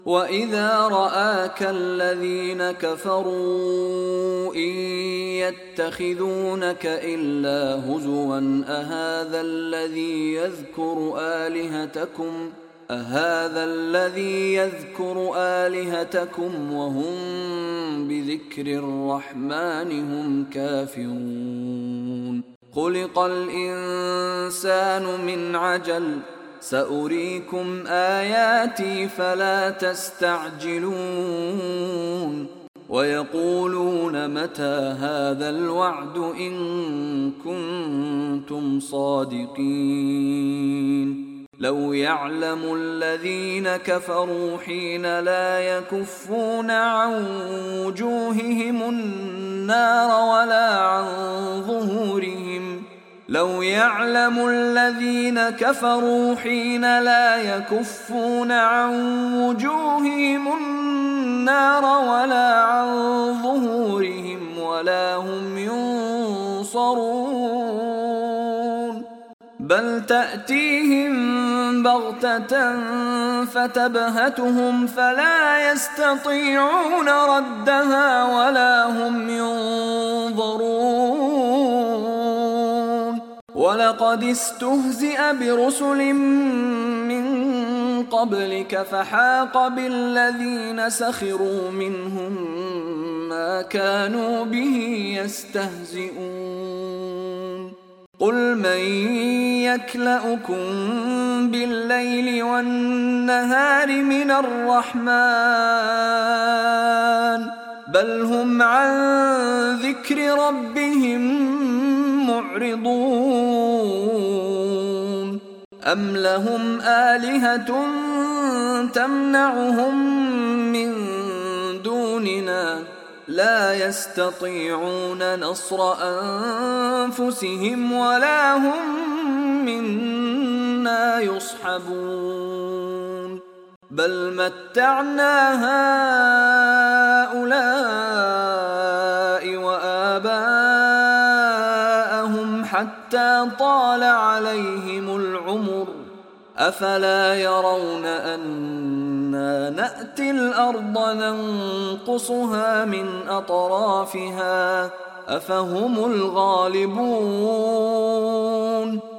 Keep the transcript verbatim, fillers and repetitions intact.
وإذا رآك الذين كفروا إن يتخذونك إلا هزوا أهذا الذي يذكر آلهتكم أهذا الذي يذكر آلهتكم وهم بذكر الرحمن هم كافرون خلق الإنسان من عجل سأريكم آياتي فلا تستعجلون ويقولون متى هذا الوعد إن كنتم صادقين لو يعلم الذين كفروا حين لا يكفون عن وجوههم النار ولا عن ظهورهم لو يعلم الذين كفروا حين لا يكفون عن وجوههم النار ولا عن ظهورهم ولا هم ينصرون بل تأتيهم بغتة فتبهتهم فلا يستطيعون ردها ولا هم ينظرون ولقد استهزئ برسل من قبلك فحاق بالذين سخروا منهم ما كانوا به يستهزئون قل من يكلؤكم بالليل والنهار من الرحمن بل هم عن ذكر ربهم معرضون أم لهم آلهة تمنعهم من دوننا لا يستطيعون نصر أنفسهم ولا هم منا يصحبون بل متعنا هؤلاء وآباءهم حتى طال عليهم العمر أفلا يرون أنا نأتي الأرض ننقصها من أطرافها أفهم الغالبون